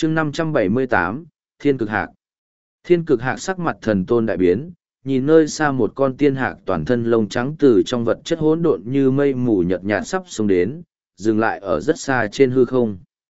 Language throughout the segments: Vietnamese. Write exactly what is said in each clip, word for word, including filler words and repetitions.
chương năm trăm bảy mươi tám, Thiên Cực Hạc. Thiên Cực Hạc sắc mặt thần tôn đại biến, nhìn nơi xa một con tiên hạc toàn thân lông trắng từ trong vật chất hỗn độn như mây mù nhợt nhạt sắp xuống đến, dừng lại ở rất xa trên hư không.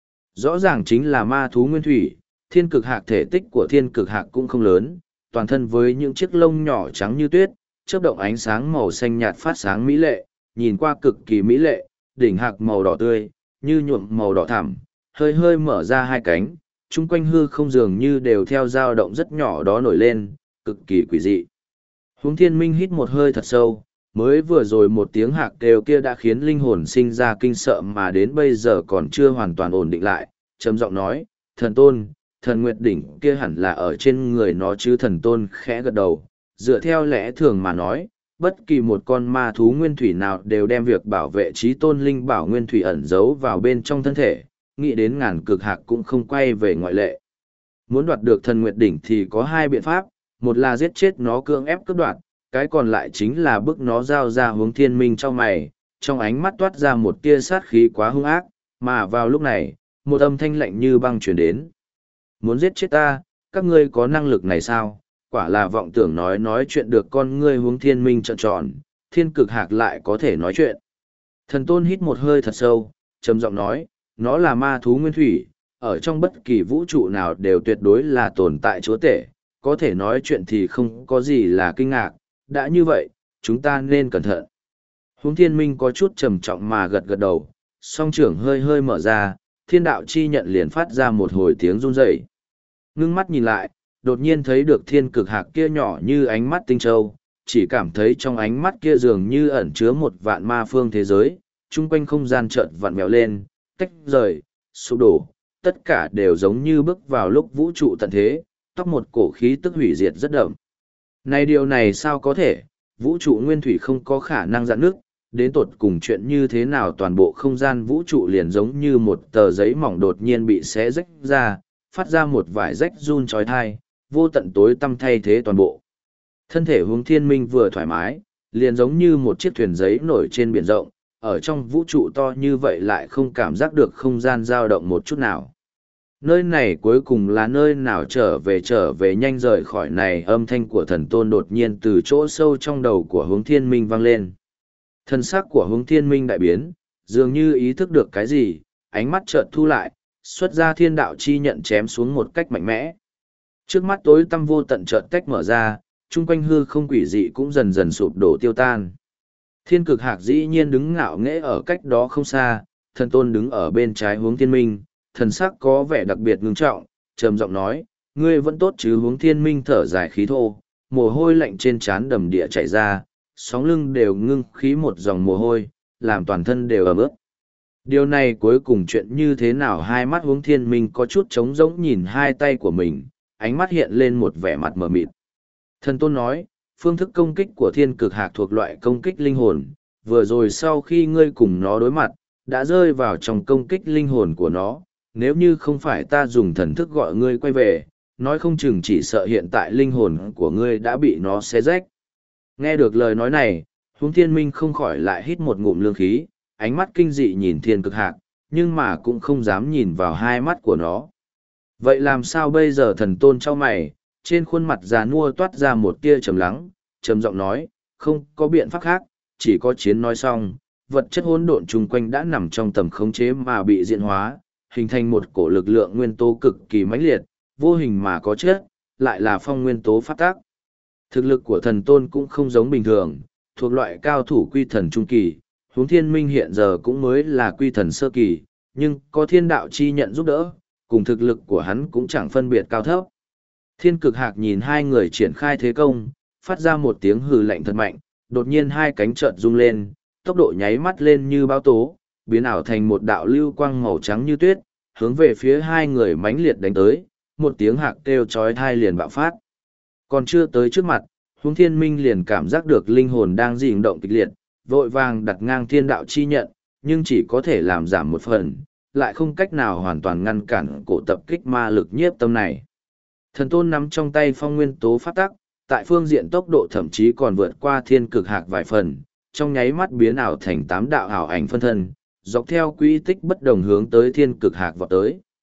Rõ ràng chính là ma thú nguyên thủy, Thiên Cực Hạc thể tích của Thiên Cực Hạc cũng không lớn, toàn thân với những chiếc lông nhỏ trắng như tuyết, chớp động ánh sáng màu xanh nhạt phát sáng mỹ lệ, nhìn qua cực kỳ mỹ lệ, đỉnh hạc màu đỏ tươi, như nhuộm màu đỏ thẳm, hơi hơi mở ra hai cánh, chung quanh hư không dường như đều theo dao động rất nhỏ đó nổi lên, cực kỳ quỷ dị. Huống Thiên Minh hít một hơi thật sâu, mới vừa rồi một tiếng hạc kêu kia đã khiến linh hồn sinh ra kinh sợ mà đến bây giờ còn chưa hoàn toàn ổn định lại, trầm giọng nói, thần tôn, thần nguyệt đỉnh kia hẳn là ở trên người nó chứ. Thần tôn khẽ gật đầu, dựa theo lẽ thường mà nói, bất kỳ một con ma thú nguyên thủy nào đều đem việc bảo vệ trí tôn linh bảo nguyên thủy ẩn giấu vào bên trong thân thể, nghĩ đến ngàn cực hạc cũng không quay về ngoại lệ. Muốn đoạt được thần nguyệt đỉnh thì có hai biện pháp, một là giết chết nó cưỡng ép cướp đoạt, cái còn lại chính là bức nó giao ra. Hướng Thiên Minh trong mày, trong ánh mắt toát ra một tia sát khí quá hung ác, mà vào lúc này, một âm thanh lạnh như băng truyền đến. Muốn giết chết ta, các ngươi có năng lực này sao? Quả là vọng tưởng nói nói chuyện được con ngươi. Hướng Thiên Minh trợn tròn, Thiên Cực Hạc lại có thể nói chuyện. Thần tôn hít một hơi thật sâu, trầm giọng nói, nó là ma thú nguyên thủy, ở trong bất kỳ vũ trụ nào đều tuyệt đối là tồn tại chúa tể, có thể nói chuyện thì không có gì là kinh ngạc, đã như vậy, chúng ta nên cẩn thận. Hướng Thiên Minh có chút trầm trọng mà gật gật đầu, song trưởng hơi hơi mở ra, thiên đạo chi nhận liền phát ra một hồi tiếng run rẩy. Ngưng mắt nhìn lại, đột nhiên thấy được Thiên Cực Hạc kia nhỏ như ánh mắt tinh châu, chỉ cảm thấy trong ánh mắt kia dường như ẩn chứa một vạn ma phương thế giới, chung quanh không gian chợt vặn vẹo lên, tách rời, sụp đổ, tất cả đều giống như bước vào lúc vũ trụ tận thế, tóc một cổ khí tức hủy diệt rất đậm. Này điều này sao có thể, vũ trụ nguyên thủy không có khả năng giãn nước, đến tột cùng chuyện như thế nào toàn bộ không gian vũ trụ liền giống như một tờ giấy mỏng đột nhiên bị xé rách ra, phát ra một vải rách run trói thai, vô tận tối tăm thay thế toàn bộ. Thân thể Hướng Thiên Minh vừa thoải mái, liền giống như một chiếc thuyền giấy nổi trên biển rộng, ở trong vũ trụ to như vậy lại không cảm giác được không gian dao động một chút nào. Nơi này cuối cùng là nơi nào? Trở về trở về nhanh rời khỏi này. Âm thanh của thần tôn đột nhiên từ chỗ sâu trong đầu của Hướng Thiên Minh vang lên. Thân xác của Hướng Thiên Minh đại biến, dường như ý thức được cái gì, ánh mắt chợt thu lại, xuất ra thiên đạo chi nhận chém xuống một cách mạnh mẽ. Trước mắt tối tăm vô tận chợt tách mở ra, chung quanh hư không quỷ dị cũng dần dần sụp đổ tiêu tan. Thiên Cực Hạc dĩ nhiên đứng ngạo nghễ ở cách đó không xa, thần tôn đứng ở bên trái Hướng Thiên Minh, thần sắc có vẻ đặc biệt ngưng trọng, trầm giọng nói, ngươi vẫn tốt chứ? Hướng Thiên Minh thở dài khí thô, mồ hôi lạnh trên trán đầm địa chảy ra, sóng lưng đều ngưng khí một dòng mồ hôi, làm toàn thân đều ẩm ướt. Điều này cuối cùng chuyện như thế nào? Hai mắt Hướng Thiên Minh có chút trống rỗng nhìn hai tay của mình, ánh mắt hiện lên một vẻ mặt mờ mịt. Thần tôn nói, phương thức công kích của Thiên Cực Hạc thuộc loại công kích linh hồn, vừa rồi sau khi ngươi cùng nó đối mặt, đã rơi vào trong công kích linh hồn của nó, nếu như không phải ta dùng thần thức gọi ngươi quay về, nói không chừng chỉ sợ hiện tại linh hồn của ngươi đã bị nó xé rách. Nghe được lời nói này, Hướng Thiên Minh không khỏi lại hít một ngụm lương khí, ánh mắt kinh dị nhìn Thiên Cực Hạc, nhưng mà cũng không dám nhìn vào hai mắt của nó. Vậy làm sao bây giờ? Thần tôn trao mày, trên khuôn mặt già nua toát ra một tia trầm lắng, trầm giọng nói, không có biện pháp khác, chỉ có chiến. Nói xong, vật chất hỗn độn chung quanh đã nằm trong tầm khống chế mà bị diễn hóa, hình thành một cổ lực lượng nguyên tố cực kỳ mãnh liệt, vô hình mà có chất, lại là phong nguyên tố phát tác. Thực lực của thần tôn cũng không giống bình thường, thuộc loại cao thủ quy thần trung kỳ, Hướng Thiên Minh hiện giờ cũng mới là quy thần sơ kỳ, nhưng có thiên đạo chi nhận giúp đỡ, cùng thực lực của hắn cũng chẳng phân biệt cao thấp. Thiên Cực Hạc nhìn hai người triển khai thế công, phát ra một tiếng hừ lạnh thật mạnh, đột nhiên hai cánh chợt rung lên, tốc độ nháy mắt lên như báo tố, biến ảo thành một đạo lưu quang màu trắng như tuyết, hướng về phía hai người mãnh liệt đánh tới, một tiếng hạc kêu chói tai liền bạo phát. Còn chưa tới trước mặt, Hướng Thiên Minh liền cảm giác được linh hồn đang dịu động kịch liệt, vội vàng đặt ngang thiên đạo chi nhận, nhưng chỉ có thể làm giảm một phần, lại không cách nào hoàn toàn ngăn cản cổ tập kích ma lực nhiếp tâm này. Thần tôn nắm trong tay phong nguyên tố phát tắc, tại phương diện tốc độ thậm chí còn vượt qua Thiên Cực Hạc vài phần, trong nháy mắt biến ảo thành tám đạo ảo ảnh phân thân, dọc theo quỹ tích bất đồng hướng tới Thiên Cực Hạc vọt tới.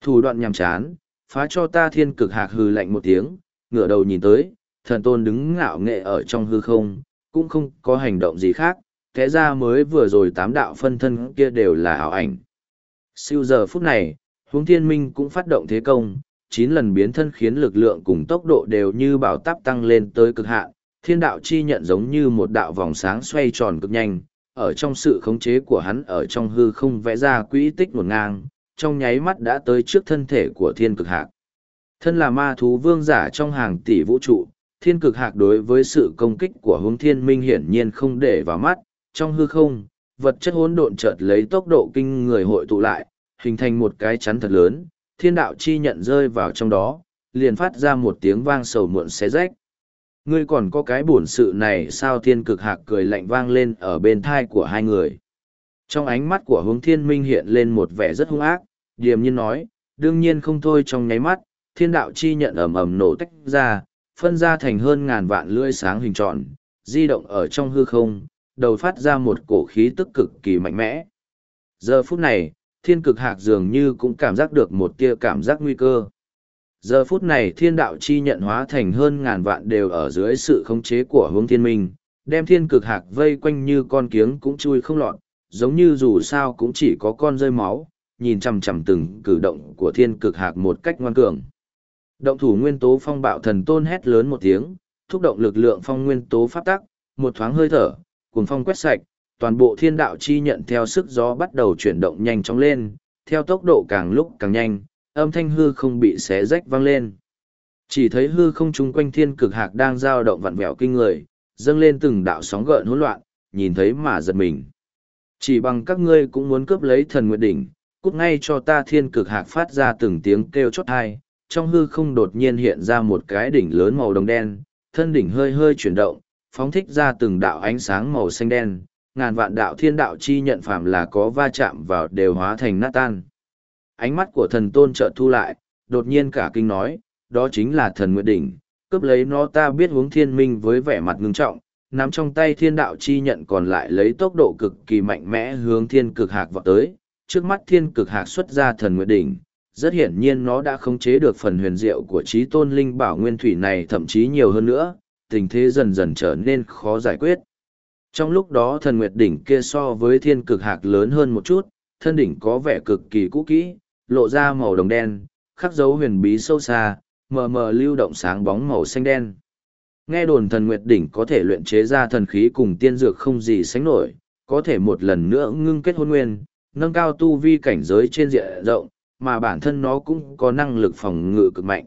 Thủ đoạn nhằm chán, phá cho ta thiên cực hạc hừ lạnh một tiếng, ngửa đầu nhìn tới, thần tôn đứng ngạo nghệ ở trong hư không, cũng không có hành động gì khác, thế ra mới vừa rồi tám đạo phân thân kia đều là ảo ảnh. Siêu giờ phút này, Huống Thiên Minh cũng phát động thế công, chín lần biến thân khiến lực lượng cùng tốc độ đều như bảo táp tăng lên tới cực hạn, thiên đạo chi nhận giống như một đạo vòng sáng xoay tròn cực nhanh, ở trong sự khống chế của hắn ở trong hư không vẽ ra quỹ tích một ngang, trong nháy mắt đã tới trước thân thể của thiên cực hạc. Thân là ma thú vương giả trong hàng tỷ vũ trụ, thiên cực hạc đối với sự công kích của Huống Thiên Minh hiển nhiên không để vào mắt, trong hư không, vật chất hỗn độn chợt lấy tốc độ kinh người hội tụ lại, hình thành một cái chắn thật lớn, thiên đạo chi nhận rơi vào trong đó, liền phát ra một tiếng vang sầu muộn xé rách. Ngươi còn có cái bổn sự này sao? Thiên cực hạc cười lạnh vang lên ở bên thai của hai người. Trong ánh mắt của Huống Thiên Minh hiện lên một vẻ rất hung ác, điềm nhiên nói, đương nhiên không thôi. Trong nháy mắt, thiên đạo chi nhận ầm ầm nổ tách ra, phân ra thành hơn ngàn vạn lưỡi sáng hình tròn, di động ở trong hư không, đầu phát ra một cổ khí tức cực kỳ mạnh mẽ. Giờ phút này, thiên cực hạc dường như cũng cảm giác được một tia cảm giác nguy cơ. Giờ phút này thiên đạo chi nhận hóa thành hơn ngàn vạn đều ở dưới sự khống chế của Huống Thiên Minh, đem thiên cực hạc vây quanh như con kiếng cũng chui không lọt, giống như dù sao cũng chỉ có con rơi máu, nhìn chằm chằm từng cử động của thiên cực hạc một cách ngoan cường. Động thủ nguyên tố phong bạo thần tôn hét lớn một tiếng, thúc động lực lượng phong nguyên tố pháp tắc, một thoáng hơi thở, cuồng phong quét sạch, toàn bộ thiên đạo chi nhận theo sức gió bắt đầu chuyển động nhanh chóng lên, theo tốc độ càng lúc càng nhanh, âm thanh hư không bị xé rách vang lên. Chỉ thấy hư không chung quanh thiên cực hạc đang dao động vặn vẹo kinh người, dâng lên từng đạo sóng gợn hỗn loạn, nhìn thấy mà giật mình. Chỉ bằng các ngươi cũng muốn cướp lấy thần nguyệt đỉnh, cút ngay cho ta! Thiên cực hạc phát ra từng tiếng kêu chót tai, trong hư không đột nhiên hiện ra một cái đỉnh lớn màu đồng đen, thân đỉnh hơi hơi chuyển động, phóng thích ra từng đạo ánh sáng màu xanh đen, ngàn vạn đạo thiên đạo chi nhận phàm là có va chạm vào đều hóa thành nát tan. Ánh mắt của thần tôn chợt thu lại, đột nhiên cả kinh nói, đó chính là thần nguyệt đỉnh, cướp lấy nó! Ta biết. Huống Thiên Minh với vẻ mặt ngưng trọng, nắm trong tay thiên đạo chi nhận còn lại lấy tốc độ cực kỳ mạnh mẽ hướng thiên cực hạc vọt tới. Trước mắt thiên cực hạc xuất ra thần nguyệt đỉnh, rất hiển nhiên nó đã khống chế được phần huyền diệu của trí tôn linh bảo nguyên thủy này, thậm chí nhiều hơn nữa, tình thế dần dần trở nên khó giải quyết. Trong lúc đó thần nguyệt đỉnh kia so với thiên cực hạc lớn hơn một chút, thân đỉnh có vẻ cực kỳ cũ kỹ, lộ ra màu đồng đen, khắc dấu huyền bí sâu xa, mờ mờ lưu động sáng bóng màu xanh đen. Nghe đồn thần nguyệt đỉnh có thể luyện chế ra thần khí cùng tiên dược không gì sánh nổi, có thể một lần nữa ngưng kết hôn nguyên, nâng cao tu vi cảnh giới trên diện rộng, mà bản thân nó cũng có năng lực phòng ngự cực mạnh.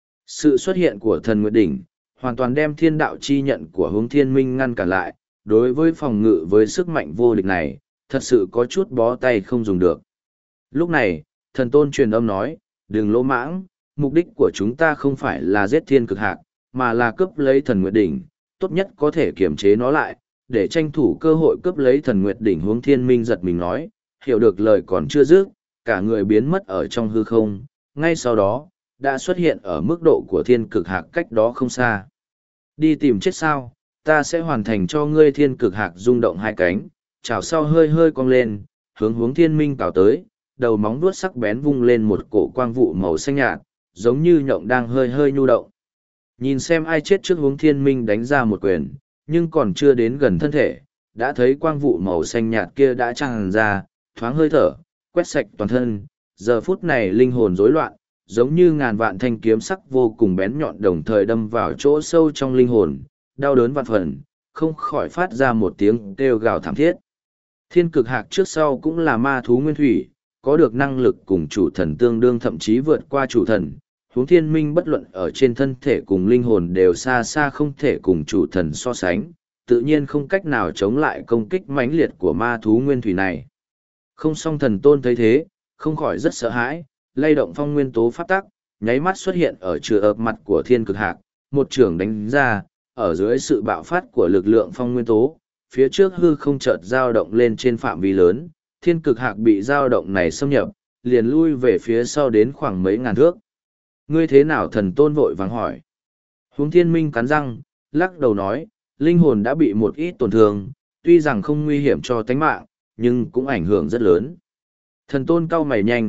Sự xuất hiện của thần nguyệt đỉnh hoàn toàn đem thiên đạo chi nhận của Huống Thiên Minh ngăn cản lại, đối với phòng ngự với sức mạnh vô địch này, thật sự có chút bó tay không dùng được. Lúc này, thần tôn truyền âm nói, đừng lỗ mãng, mục đích của chúng ta không phải là giết thiên cực hạc, mà là cướp lấy thần nguyệt đỉnh, tốt nhất có thể kiềm chế nó lại, để tranh thủ cơ hội cướp lấy thần nguyệt đỉnh. Huống Thiên Minh giật mình nói, hiểu được lời còn chưa dứt, cả người biến mất ở trong hư không, ngay sau đó, đã xuất hiện ở mức độ của thiên cực hạc cách đó không xa. Đi tìm chết sao? Ta sẽ hoàn thành cho ngươi! Thiên cực hạc rung động hai cánh, chảo sau hơi hơi cong lên, hướng Huống Thiên Minh cào tới, đầu móng vuốt sắc bén vung lên một cổ quang vụ màu xanh nhạt, giống như nhộng đang hơi hơi nhu động. Nhìn xem ai chết trước, Huống Thiên Minh đánh ra một quyền, nhưng còn chưa đến gần thân thể, đã thấy quang vụ màu xanh nhạt kia đã tràn ra, thoáng hơi thở, quét sạch toàn thân. Giờ phút này linh hồn rối loạn, giống như ngàn vạn thanh kiếm sắc vô cùng bén nhọn đồng thời đâm vào chỗ sâu trong linh hồn, đau đớn vạn phần, không khỏi phát ra một tiếng kêu gào thảm thiết. Thiên cực hạc trước sau cũng là ma thú nguyên thủy, có được năng lực cùng chủ thần tương đương, thậm chí vượt qua chủ thần. Huống Thiên Minh bất luận ở trên thân thể cùng linh hồn đều xa xa không thể cùng chủ thần so sánh, tự nhiên không cách nào chống lại công kích mãnh liệt của ma thú nguyên thủy này. Không song thần tôn thấy thế, không khỏi rất sợ hãi, lay động phong nguyên tố pháp tắc, nháy mắt xuất hiện ở chừa ập mặt của thiên cực hạc, một trường đánh ra, ở dưới sự bạo phát của lực lượng phong nguyên tố, phía trước hư không chợt dao động lên trên phạm vi lớn, thiên cực hạc bị dao động này xâm nhập, liền lui về phía sau đến khoảng mấy ngàn thước. Ngươi thế nào? Thần tôn vội vàng hỏi. Huống Thiên Minh cắn răng, lắc đầu nói, linh hồn đã bị một ít tổn thương, tuy rằng không nguy hiểm cho tánh mạng, nhưng cũng ảnh hưởng rất lớn. Thần tôn cau mày nhanh,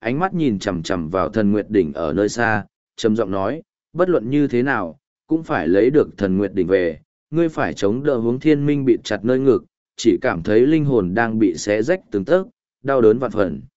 ánh mắt nhìn chằm chằm vào thần nguyệt đỉnh ở nơi xa, trầm giọng nói, bất luận như thế nào, cũng phải lấy được thần nguyệt đỉnh về, ngươi phải chống đỡ hướng thiên minh bị chặt nơi ngực, chỉ cảm thấy linh hồn đang bị xé rách từng tấc, đau đớn vạn phần.